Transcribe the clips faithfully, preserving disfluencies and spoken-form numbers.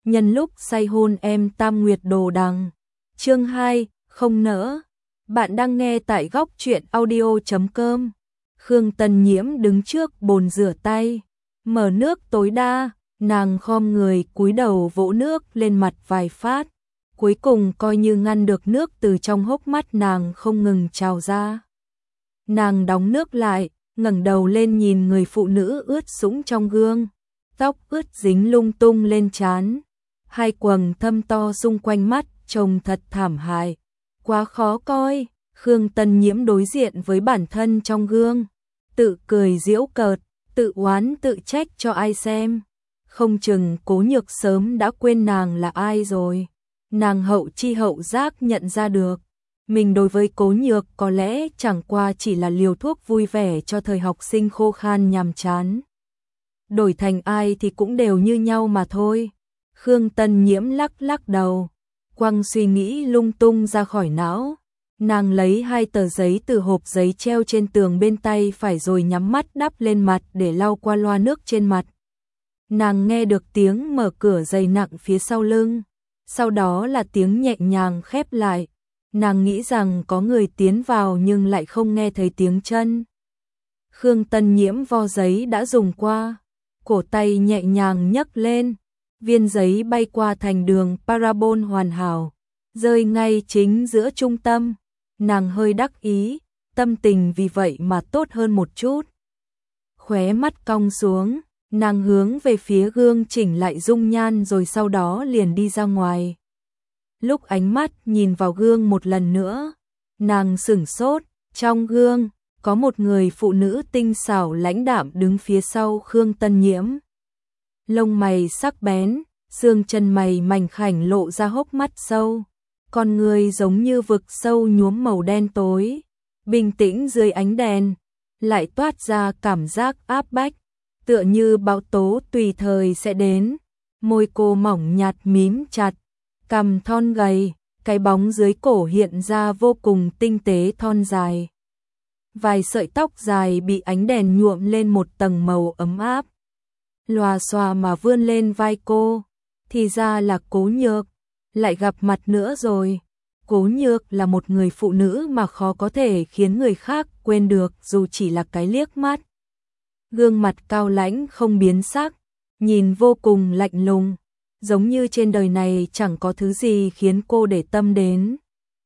nhân lúc say hôn em tam nguyệt đồ đằng. Chương hai, không nỡ. Bạn đang nghe tại góc truyện audio chấm com. Khương Tân Nhiễm đứng trước bồn rửa tay, mở nước tối đa, nàng khom người cúi đầu vỗ nước lên mặt vài phát, cuối cùng coi như ngăn được nước từ trong hốc mắt nàng không ngừng trào ra. Nàng đóng nước lại, ngẩng đầu lên nhìn người phụ nữ ướt sũng trong gương, tóc ướt dính lung tung lên trán, hai quầng thâm to xung quanh mắt trông thật thảm hại, quá khó coi. Khương Tân Nhiễm đối diện với bản thân trong gương, tự cười giễu cợt, tự oán tự trách cho ai xem. Không chừng Cố Nhược sớm đã quên nàng là ai rồi. Nàng hậu chi hậu giác nhận ra được, mình đối với Cố Nhược có lẽ chẳng qua chỉ là liều thuốc vui vẻ cho thời học sinh khô khan nhàm chán. Đổi thành ai thì cũng đều như nhau mà thôi. Khương Tân Nhiễm lắc lắc đầu, quăng suy nghĩ lung tung ra khỏi não. Nàng lấy hai tờ giấy từ hộp giấy treo trên tường bên tay phải rồi nhắm mắt đắp lên mặt để lau qua loa nước trên mặt. Nàng nghe được tiếng mở cửa dày nặng phía sau lưng, sau đó là tiếng nhẹ nhàng khép lại. Nàng nghĩ rằng có người tiến vào nhưng lại không nghe thấy tiếng chân. Khương Tân Nhiễm vo giấy đã dùng qua, cổ tay nhẹ nhàng nhấc lên, viên giấy bay qua thành đường parabol hoàn hảo, rơi ngay chính giữa trung tâm. Nàng hơi đắc ý, tâm tình vì vậy mà tốt hơn một chút. Khóe mắt cong xuống, nàng hướng về phía gương chỉnh lại dung nhan rồi sau đó liền đi ra ngoài. Lúc ánh mắt nhìn vào gương một lần nữa, nàng sửng sốt, trong gương có một người phụ nữ tinh xảo lãnh đạm đứng phía sau Khương Tân Nhiễm. Lông mày sắc bén, xương chân mày mảnh khảnh lộ ra hốc mắt sâu, con người giống như vực sâu nhuốm màu đen tối, bình tĩnh dưới ánh đèn, lại toát ra cảm giác áp bách, tựa như bão tố tùy thời sẽ đến. Môi cô mỏng nhạt mím chặt, cằm thon gầy, cái bóng dưới cổ hiện ra vô cùng tinh tế thon dài. Vài sợi tóc dài bị ánh đèn nhuộm lên một tầng màu ấm áp, lòa xòa mà vươn lên vai cô. Thì ra là Cố Nhược, lại gặp mặt nữa rồi. Cố Nhược là một người phụ nữ mà khó có thể khiến người khác quên được dù chỉ là cái liếc mắt. Gương mặt cao lãnh không biến sắc, nhìn vô cùng lạnh lùng, giống như trên đời này chẳng có thứ gì khiến cô để tâm đến.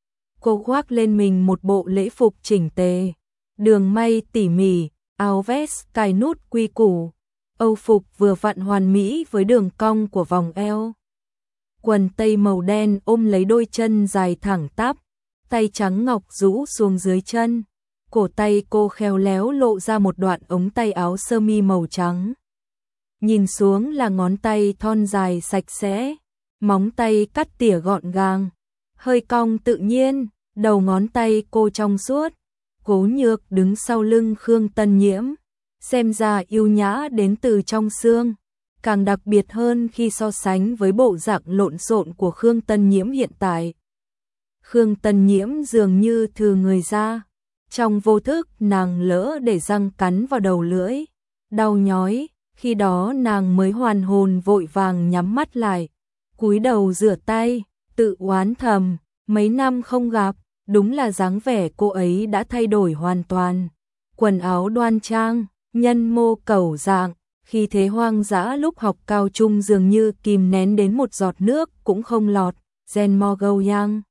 Cô khoác lên mình một bộ lễ phục chỉnh tề, đường may tỉ mỉ, áo vest cài nút quy củ, âu phục vừa vặn hoàn mỹ với đường cong của vòng eo. Quần tây màu đen ôm lấy đôi chân dài thẳng tắp, tay trắng ngọc rũ xuống dưới chân. Cổ tay cô khéo léo lộ ra một đoạn ống tay áo sơ mi màu trắng. Nhìn xuống là ngón tay thon dài sạch sẽ, móng tay cắt tỉa gọn gàng, hơi cong tự nhiên, đầu ngón tay cô trong suốt. Cố Nhược đứng sau lưng Khương Tân Nhiễm, xem ra yêu nhã đến từ trong xương, càng đặc biệt hơn khi so sánh với bộ dạng lộn xộn của Khương Tân Nhiễm hiện tại. Khương Tân Nhiễm dường như thừ người ra, trong vô thức nàng lỡ để răng cắn vào đầu lưỡi, đau nhói, khi đó nàng mới hoàn hồn vội vàng nhắm mắt lại, cúi đầu rửa tay, tự oán thầm, mấy năm không gặp, đúng là dáng vẻ cô ấy đã thay đổi hoàn toàn. Quần áo đoan trang, nhân mô cẩu dạng, khi thế hoang dã lúc học cao trung dường như kìm nén đến một giọt nước cũng không lọt. Gen Mo Go Yang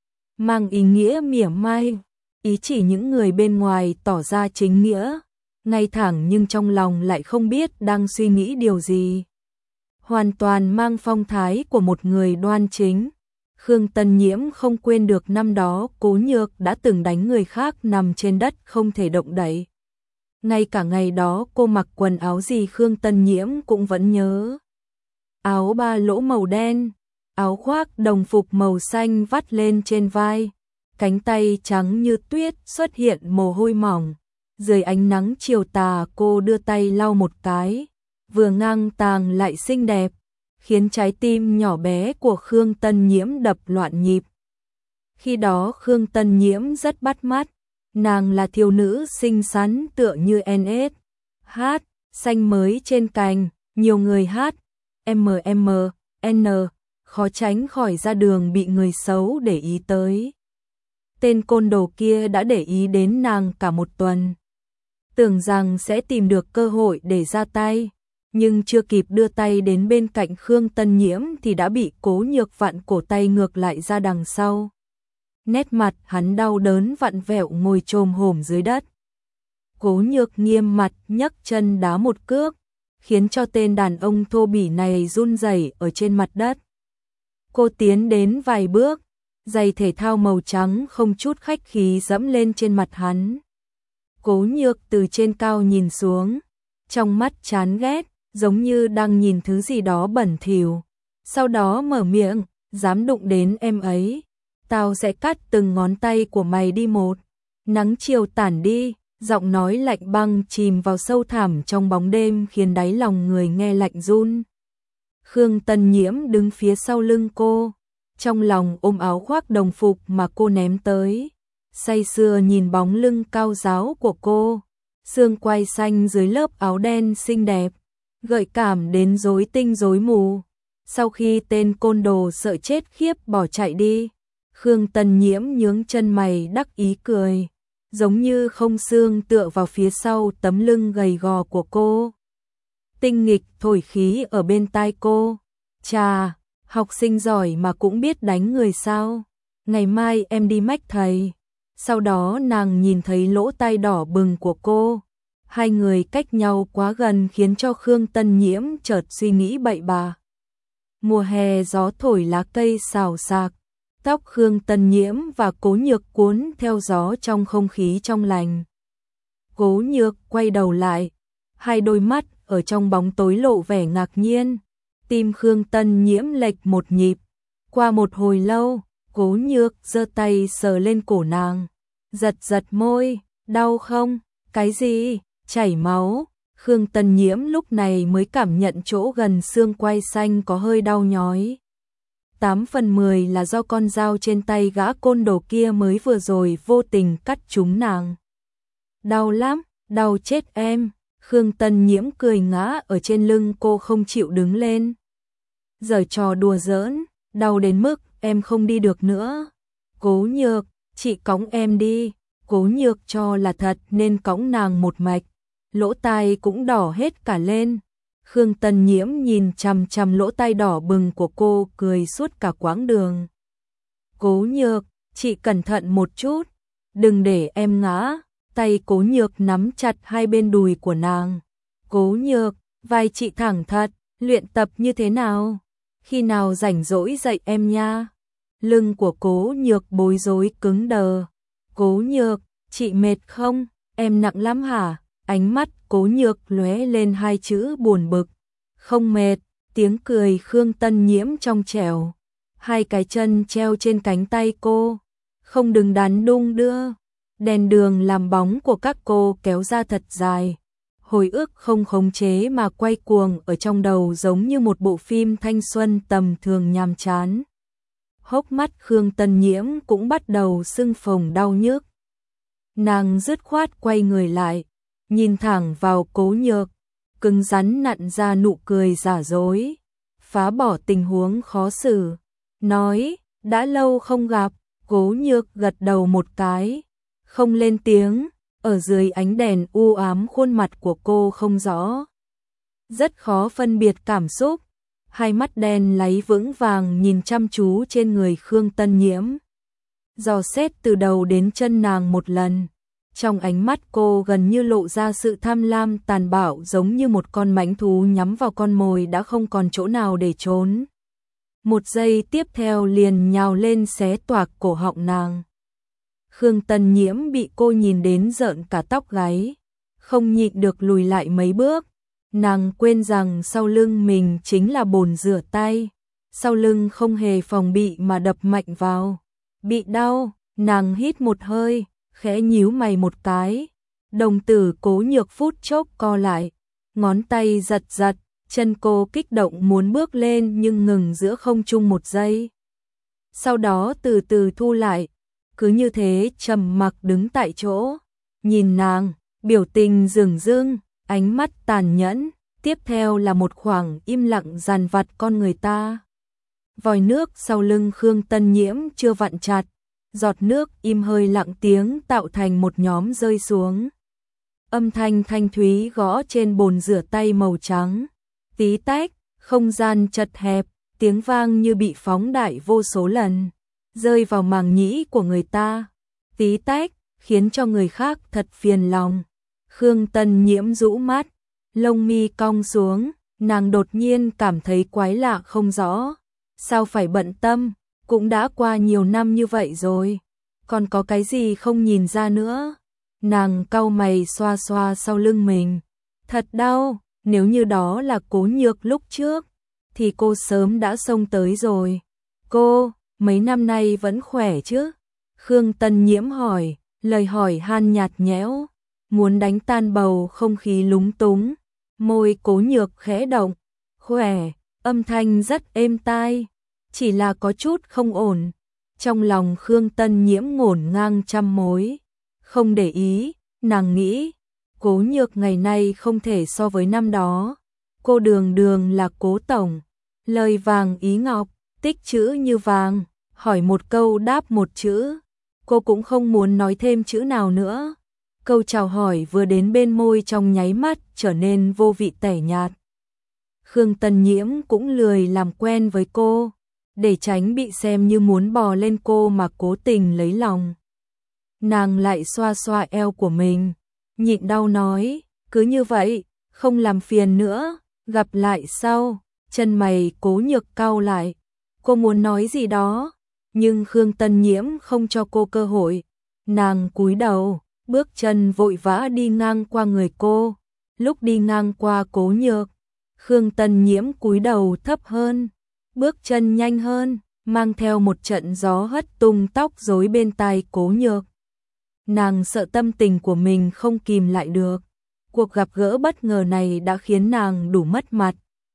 mang ý nghĩa mỉa mai, ý chỉ những người bên ngoài tỏ ra chính nghĩa, ngay thẳng nhưng trong lòng lại không biết đang suy nghĩ điều gì. Hoàn toàn mang phong thái của một người đoan chính. Khương Tân Nhiễm không quên được năm đó Cố Nhược đã từng đánh người khác nằm trên đất không thể động đậy. Ngay cả ngày đó cô mặc quần áo gì Khương Tân Nhiễm cũng vẫn nhớ. Áo ba lỗ màu đen, áo khoác đồng phục màu xanh vắt lên trên vai, cánh tay trắng như tuyết xuất hiện mồ hôi mỏng. Dưới ánh nắng chiều tà cô đưa tay lau một cái, vừa ngang tàng lại xinh đẹp, khiến trái tim nhỏ bé của Khương Tân Nhiễm đập loạn nhịp. Khi đó Khương Tân Nhiễm rất bắt mắt, nàng là thiếu nữ xinh xắn tựa như en ét. Hát, xanh mới trên cành, nhiều người hát, em em, N, khó tránh khỏi ra đường bị người xấu để ý tới. Tên côn đồ kia đã để ý đến nàng cả một tuần. Tưởng rằng sẽ tìm được cơ hội để ra tay, nhưng chưa kịp đưa tay đến bên cạnh Khương Tân Nhiễm thì đã bị Cố Nhược vặn cổ tay ngược lại ra đằng sau. Nét mặt hắn đau đớn vặn vẹo ngồi chồm hổm dưới đất. Cố Nhược nghiêm mặt nhấc chân đá một cước, khiến cho tên đàn ông thô bỉ này run rẩy ở trên mặt đất. Cô tiến đến vài bước, giày thể thao màu trắng không chút khách khí dẫm lên trên mặt hắn. Cố Nhược từ trên cao nhìn xuống, trong mắt chán ghét, giống như đang nhìn thứ gì đó bẩn thỉu. Sau đó mở miệng, dám đụng đến em ấy, tao sẽ cắt từng ngón tay của mày đi một. Nắng chiều tản đi, giọng nói lạnh băng chìm vào sâu thẳm trong bóng đêm khiến đáy lòng người nghe lạnh run. Khương Tân Nhiễm đứng phía sau lưng cô, trong lòng ôm áo khoác đồng phục mà cô ném tới, say sưa nhìn bóng lưng cao ráo của cô, xương quai xanh dưới lớp áo đen xinh đẹp, gợi cảm đến rối tinh rối mù. Sau khi tên côn đồ sợ chết khiếp bỏ chạy đi, Khương Tân Nhiễm nhướng chân mày đắc ý cười, giống như không xương tựa vào phía sau tấm lưng gầy gò của cô. Tinh nghịch thổi khí ở bên tai cô. Chà, học sinh giỏi mà cũng biết đánh người sao? Ngày mai em đi mách thầy. Sau đó nàng nhìn thấy lỗ tai đỏ bừng của cô. Hai người cách nhau quá gần khiến cho Khương Tân Nhiễm chợt suy nghĩ bậy bạ. Mùa hè gió thổi lá cây xào xạc, tóc Khương Tân Nhiễm và Cố Nhược cuốn theo gió trong không khí trong lành. Cố Nhược quay đầu lại, hai đôi mắt ở trong bóng tối lộ vẻ ngạc nhiên. Tim Khương Tân Nhiễm lệch một nhịp. Qua một hồi lâu, Cố Nhược giơ tay sờ lên cổ nàng, giật giật môi, đau không? Cái gì? Chảy máu. Khương Tân Nhiễm lúc này mới cảm nhận chỗ gần xương quai xanh có hơi đau nhói. Tám phần mười là do con dao trên tay gã côn đồ kia mới vừa rồi vô tình cắt trúng nàng. Đau lắm, đau chết em. Khương Tân Nhiễm cười ngã ở trên lưng cô không chịu đứng lên. Giở trò đùa giỡn, đau đến mức em không đi được nữa. Cố Nhược, chị cõng em đi. Cố Nhược cho là thật nên cõng nàng một mạch, lỗ tai cũng đỏ hết cả lên. Khương Tân Nhiễm nhìn chằm chằm lỗ tai đỏ bừng của cô cười suốt cả quãng đường. Cố Nhược, chị cẩn thận một chút, đừng để em ngã. Tay Cố Nhược nắm chặt hai bên đùi của nàng. Cố Nhược, vai chị thẳng thật, luyện tập như thế nào? Khi nào rảnh rỗi dạy em nha. Lưng của Cố Nhược bối rối cứng đờ. Cố Nhược, chị mệt không? Em nặng lắm hả? Ánh mắt Cố Nhược lóe lên hai chữ buồn bực. Không mệt. Tiếng cười Khương Tân Nhiễm trong trẻo. Hai cái chân treo trên cánh tay cô, không đứng đắn đung đưa. Đèn đường làm bóng của các cô kéo ra thật dài, hồi ức không khống chế mà quay cuồng ở trong đầu giống như một bộ phim thanh xuân tầm thường nhàm chán. Hốc mắt Khương Tân Nhiễm cũng bắt đầu sưng phồng đau nhức. Nàng dứt khoát quay người lại, nhìn thẳng vào Cố Nhược, cứng rắn nặn ra nụ cười giả dối, phá bỏ tình huống khó xử, nói, đã lâu không gặp. Cố Nhược gật đầu một cái, không lên tiếng. Ở dưới ánh đèn u ám khuôn mặt của cô không rõ, rất khó phân biệt cảm xúc. Hai mắt đen láy vững vàng nhìn chăm chú trên người Khương Tân Nhiễm, dò xét từ đầu đến chân nàng một lần. Trong ánh mắt cô gần như lộ ra sự tham lam tàn bạo, giống như một con mãnh thú nhắm vào con mồi đã không còn chỗ nào để trốn. Một giây tiếp theo liền nhào lên xé toạc cổ họng nàng. Khương Tân Nhiễm bị cô nhìn đến rợn cả tóc gáy, không nhịn được lùi lại mấy bước. Nàng quên rằng sau lưng mình chính là bồn rửa tay, sau lưng không hề phòng bị mà đập mạnh vào. Bị đau, nàng hít một hơi, khẽ nhíu mày một cái. Đồng tử Cố Nhược phút chốc co lại, ngón tay giật giật, chân cô kích động muốn bước lên nhưng ngừng giữa không trung một giây. Sau đó từ từ thu lại, cứ như thế trầm mặc đứng tại chỗ, nhìn nàng, biểu tình dửng dưng, ánh mắt tàn nhẫn, tiếp theo là một khoảng im lặng dằn vặt con người ta. Vòi nước sau lưng Khương Tân Nhiễm chưa vặn chặt, giọt nước im hơi lặng tiếng tạo thành một nhóm rơi xuống. Âm thanh thanh thúy gõ trên bồn rửa tay màu trắng. Tí tách, không gian chật hẹp, tiếng vang như bị phóng đại vô số lần, rơi vào màng nhĩ của người ta. Tí tách, khiến cho người khác thật phiền lòng. Khương Tân Nhiễm rũ mắt, lông mi cong xuống, nàng đột nhiên cảm thấy quái lạ không rõ. Sao phải bận tâm, cũng đã qua nhiều năm như vậy rồi, còn có cái gì không nhìn ra nữa. Nàng cau mày xoa xoa sau lưng mình. Thật đau, nếu như đó là Cố Nhược lúc trước, thì cô sớm đã xông tới rồi. Cô, mấy năm nay vẫn khỏe chứ? Khương Tân Nhiễm hỏi, lời hỏi han nhạt nhẽo, muốn đánh tan bầu không khí lúng túng. Môi Cố Nhược khẽ động. Khỏe, âm thanh rất êm tai, chỉ là có chút không ổn. Trong lòng Khương Tân Nhiễm ngổn ngang trăm mối. Không để ý, nàng nghĩ, Cố Nhược ngày nay không thể so với năm đó. Cô đường đường là Cố tổng, lời vàng ý ngọc, tích chữ như vàng, hỏi một câu đáp một chữ. Cô cũng không muốn nói thêm chữ nào nữa. Câu chào hỏi vừa đến bên môi trong nháy mắt trở nên vô vị tẻ nhạt. Khương Tân Nhiễm cũng lười làm quen với cô, để tránh bị xem như muốn bò lên cô mà cố tình lấy lòng. Nàng lại xoa xoa eo của mình, nhịn đau nói, cứ như vậy, không làm phiền nữa, gặp lại sau. Chân mày Cố Nhược cau lại, cô muốn nói gì đó, nhưng Khương Tân Nhiễm không cho cô cơ hội. Nàng cúi đầu, bước chân vội vã đi ngang qua người cô. Lúc đi ngang qua Cố Nhược, Khương Tân Nhiễm cúi đầu thấp hơn, bước chân nhanh hơn, mang theo một trận gió hất tung tóc rối bên tai Cố Nhược. Nàng sợ tâm tình của mình không kìm lại được. Cuộc gặp gỡ bất ngờ này đã khiến nàng đủ mất mặt.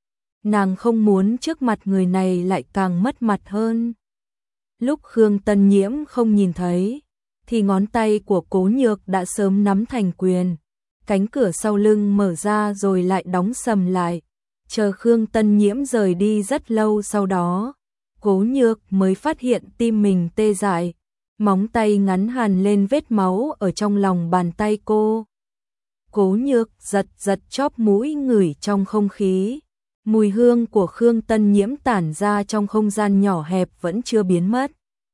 Nàng không muốn trước mặt người này lại càng mất mặt hơn. Lúc Khương Tân Nhiễm không nhìn thấy, thì ngón tay của Cố Nhược đã sớm nắm thành quyền. Cánh cửa sau lưng mở ra rồi lại đóng sầm lại. Chờ Khương Tân Nhiễm rời đi rất lâu sau đó, Cố Nhược mới phát hiện tim mình tê dại. Móng tay ngắn hằn lên vết máu ở trong lòng bàn tay cô. Cố Nhược giật giật chóp mũi ngửi trong không khí. Mùi hương của Khương Tân Nhiễm tản ra trong không gian nhỏ hẹp vẫn chưa biến mất.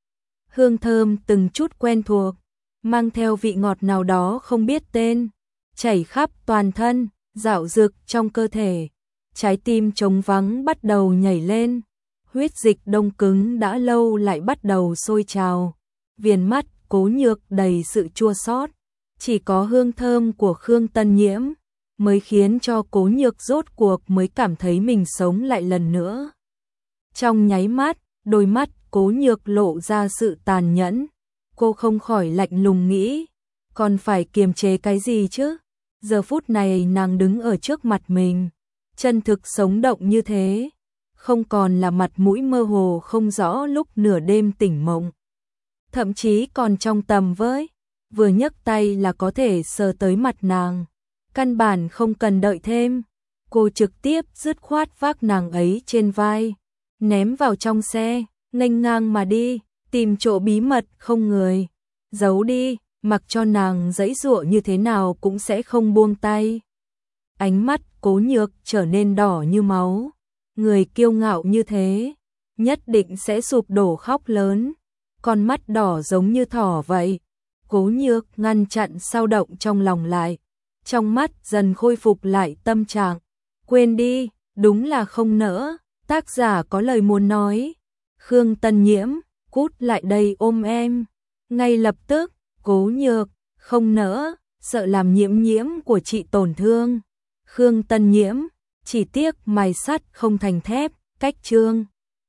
Hương thơm từng chút quen thuộc, mang theo vị ngọt nào đó không biết tên, chảy khắp toàn thân, dạo dực trong cơ thể. Trái tim trống vắng bắt đầu nhảy lên, huyết dịch đông cứng đã lâu lại bắt đầu sôi trào. Viền mắt Cố Nhược đầy sự chua xót, chỉ có hương thơm của Khương Tân Nhiễm mới khiến cho Cố Nhược rốt cuộc mới cảm thấy mình sống lại lần nữa. Trong nháy mắt, đôi mắt Cố Nhược lộ ra sự tàn nhẫn. Cô không khỏi lạnh lùng nghĩ, còn phải kiềm chế cái gì chứ? Giờ phút này nàng đứng ở trước mặt mình, chân thực sống động như thế, không còn là mặt mũi mơ hồ không rõ lúc nửa đêm tỉnh mộng. Thậm chí còn trong tầm với, vừa nhấc tay là có thể sờ tới mặt nàng. Căn bản không cần đợi thêm, cô trực tiếp dứt khoát vác nàng ấy trên vai, ném vào trong xe, nghênh ngang mà đi, tìm chỗ bí mật không người, giấu đi, mặc cho nàng giãy giụa như thế nào cũng sẽ không buông tay. Ánh mắt Cố Nhược trở nên đỏ như máu, người kiêu ngạo như thế, nhất định sẽ sụp đổ khóc lớn, con mắt đỏ giống như thỏ vậy. Cố Nhược ngăn chặn sao động trong lòng lại, trong mắt dần khôi phục lại tâm trạng. Quên đi, đúng là không nỡ, tác giả có lời muốn nói. Khương Tân Nhiễm, cút lại đây ôm em. Ngay lập tức, Cố Nhược, không nỡ, sợ làm Nhiễm Nhiễm của chị tổn thương. Khương Tân Nhiễm, chỉ tiếc mài sắt không thành thép, cách chương.